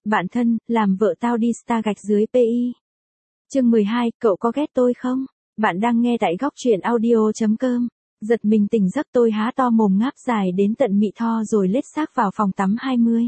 bạn thân, làm vợ tao đi star gạch dưới PI. Chương 12, cậu có ghét tôi không? Bạn đang nghe tại góc truyện audio.com. Giật mình tỉnh giấc tôi há to mồm ngáp dài đến tận mị tho rồi lết xác vào phòng tắm 20.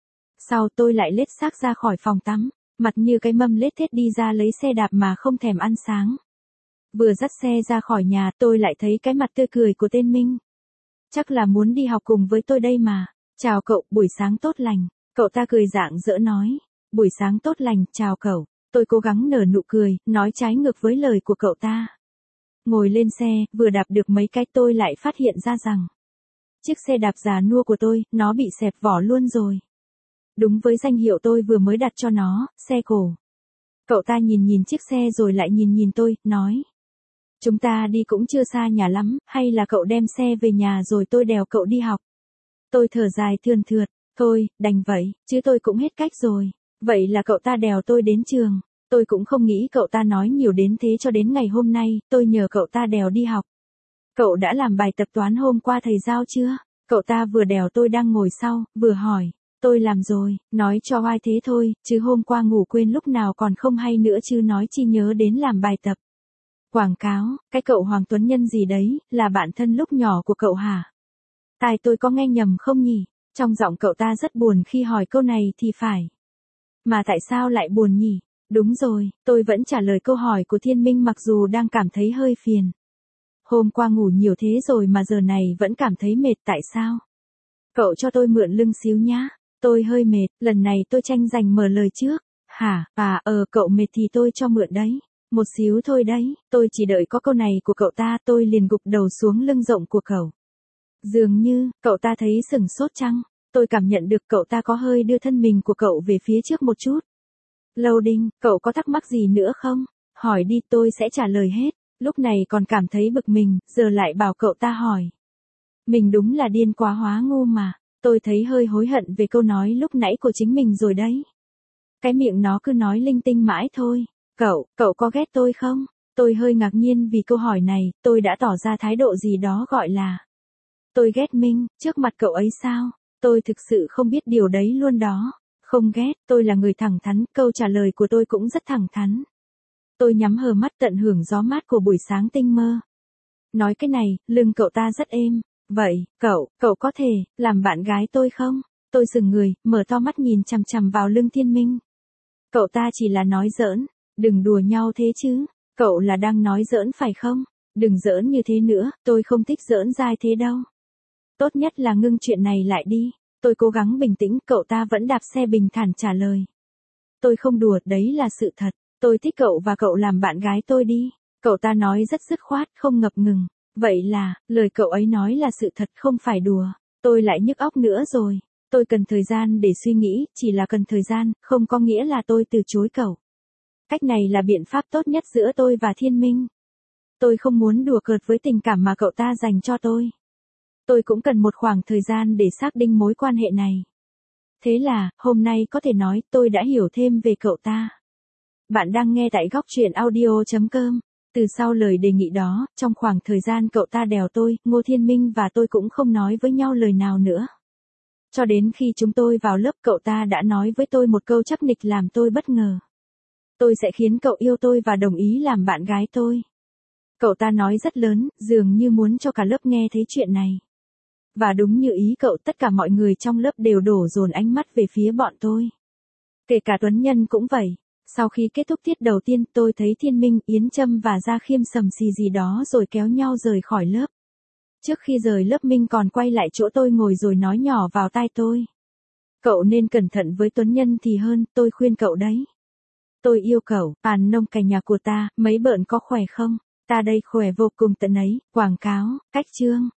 Sau tôi lại lết xác ra khỏi phòng tắm, mặt như cái mâm lết thết đi ra lấy xe đạp mà không thèm ăn sáng. Vừa dắt xe ra khỏi nhà tôi lại thấy cái mặt tươi cười của tên Minh. Chắc là muốn đi học cùng với tôi đây mà. Chào cậu, buổi sáng tốt lành. Cậu ta cười rạng rỡ nói. Buổi sáng tốt lành, chào cậu. Tôi cố gắng nở nụ cười, nói trái ngược với lời của cậu ta. Ngồi lên xe, vừa đạp được mấy cái tôi lại phát hiện ra rằng chiếc xe đạp già nua của tôi, nó bị xẹp vỏ luôn rồi. Đúng với danh hiệu tôi vừa mới đặt cho nó, xe cổ. Cậu ta nhìn chiếc xe rồi lại nhìn tôi, nói. Chúng ta đi cũng chưa xa nhà lắm, hay là cậu đem xe về nhà rồi tôi đèo cậu đi học. Tôi thở dài thườn thượt, thôi, đành vậy, chứ tôi cũng hết cách rồi. Vậy là cậu ta đèo tôi đến trường. Tôi cũng không nghĩ cậu ta nói nhiều đến thế cho đến ngày hôm nay, tôi nhờ cậu ta đèo đi học. Cậu đã làm bài tập toán hôm qua thầy giao chưa? Cậu ta vừa đèo tôi đang ngồi sau, vừa hỏi. Tôi làm rồi, nói cho oai thế thôi, chứ hôm qua ngủ quên lúc nào còn không hay nữa chứ nói chi nhớ đến làm bài tập. Quảng cáo, cái cậu Hoàng Tuấn Nhân gì đấy, là bạn thân lúc nhỏ của cậu hả? Tai tôi có nghe nhầm không nhỉ? Trong giọng cậu ta rất buồn khi hỏi câu này thì phải. Mà tại sao lại buồn nhỉ? Đúng rồi, tôi vẫn trả lời câu hỏi của Thiên Minh mặc dù đang cảm thấy hơi phiền. Hôm qua ngủ nhiều thế rồi mà giờ này vẫn cảm thấy mệt tại sao? Cậu cho tôi mượn lưng xíu nhá. Tôi hơi mệt, lần này tôi tranh giành mở lời trước. Hả, cậu mệt thì tôi cho mượn đấy. Một xíu thôi đấy, tôi chỉ đợi có câu này của cậu ta tôi liền gục đầu xuống lưng rộng của cậu. Dường như, cậu ta thấy sửng sốt chăng? Tôi cảm nhận được cậu ta có hơi đưa thân mình của cậu về phía trước một chút. Loading, cậu có thắc mắc gì nữa không? Hỏi đi tôi sẽ trả lời hết. Lúc này còn cảm thấy bực mình, giờ lại bảo cậu ta hỏi. Mình đúng là điên quá hóa ngu mà. Tôi thấy hơi hối hận về câu nói lúc nãy của chính mình rồi đấy. Cái miệng nó cứ nói linh tinh mãi thôi. Cậu có ghét tôi không? Tôi hơi ngạc nhiên vì câu hỏi này, tôi đã tỏ ra thái độ gì đó gọi là. Tôi ghét Minh, trước mặt cậu ấy sao? Tôi thực sự không biết điều đấy luôn đó. Không ghét, tôi là người thẳng thắn, câu trả lời của tôi cũng rất thẳng thắn. Tôi nhắm hờ mắt tận hưởng gió mát của buổi sáng tinh mơ. Nói cái này, lưng cậu ta rất êm. Vậy, cậu có thể, làm bạn gái tôi không? Tôi sững người, mở to mắt nhìn chằm chằm vào lưng Thiên Minh. Cậu ta chỉ là nói giỡn, đừng đùa nhau thế chứ, cậu là đang nói giỡn phải không? Đừng giỡn như thế nữa, tôi không thích giỡn dai thế đâu. Tốt nhất là ngưng chuyện này lại đi. Tôi cố gắng bình tĩnh, cậu ta vẫn đạp xe bình thản trả lời. Tôi không đùa, đấy là sự thật. Tôi thích cậu và cậu làm bạn gái tôi đi. Cậu ta nói rất dứt khoát, không ngập ngừng. Vậy là, lời cậu ấy nói là sự thật không phải đùa. Tôi lại nhức óc nữa rồi. Tôi cần thời gian để suy nghĩ, chỉ là cần thời gian, không có nghĩa là tôi từ chối cậu. Cách này là biện pháp tốt nhất giữa tôi và Thiên Minh. Tôi không muốn đùa cợt với tình cảm mà cậu ta dành cho tôi. Tôi cũng cần một khoảng thời gian để xác định mối quan hệ này. Thế là, hôm nay có thể nói tôi đã hiểu thêm về cậu ta. Bạn đang nghe tại góc truyện audio.com. Từ sau lời đề nghị đó, trong khoảng thời gian cậu ta đèo tôi, Ngô Thiên Minh và tôi cũng không nói với nhau lời nào nữa. Cho đến khi chúng tôi vào lớp cậu ta đã nói với tôi một câu chắc nịch làm tôi bất ngờ. Tôi sẽ khiến cậu yêu tôi và đồng ý làm bạn gái tôi. Cậu ta nói rất lớn, dường như muốn cho cả lớp nghe thấy chuyện này. Và đúng như ý cậu, tất cả mọi người trong lớp đều đổ dồn ánh mắt về phía bọn tôi. Kể cả Tuấn Nhân cũng vậy. Sau khi kết thúc tiết đầu tiên tôi thấy Thiên Minh, Yến Trâm và Gia Khiêm sầm xì gì đó rồi kéo nhau rời khỏi lớp. Trước khi rời lớp Minh còn quay lại chỗ tôi ngồi rồi nói nhỏ vào tai tôi. Cậu nên cẩn thận với Tuấn Nhân thì hơn, tôi khuyên cậu đấy. Tôi yêu cậu, Hàn Nông cả nhà của ta, mấy bợn có khỏe không? Ta đây khỏe vô cùng tận ấy, quảng cáo, cách chương.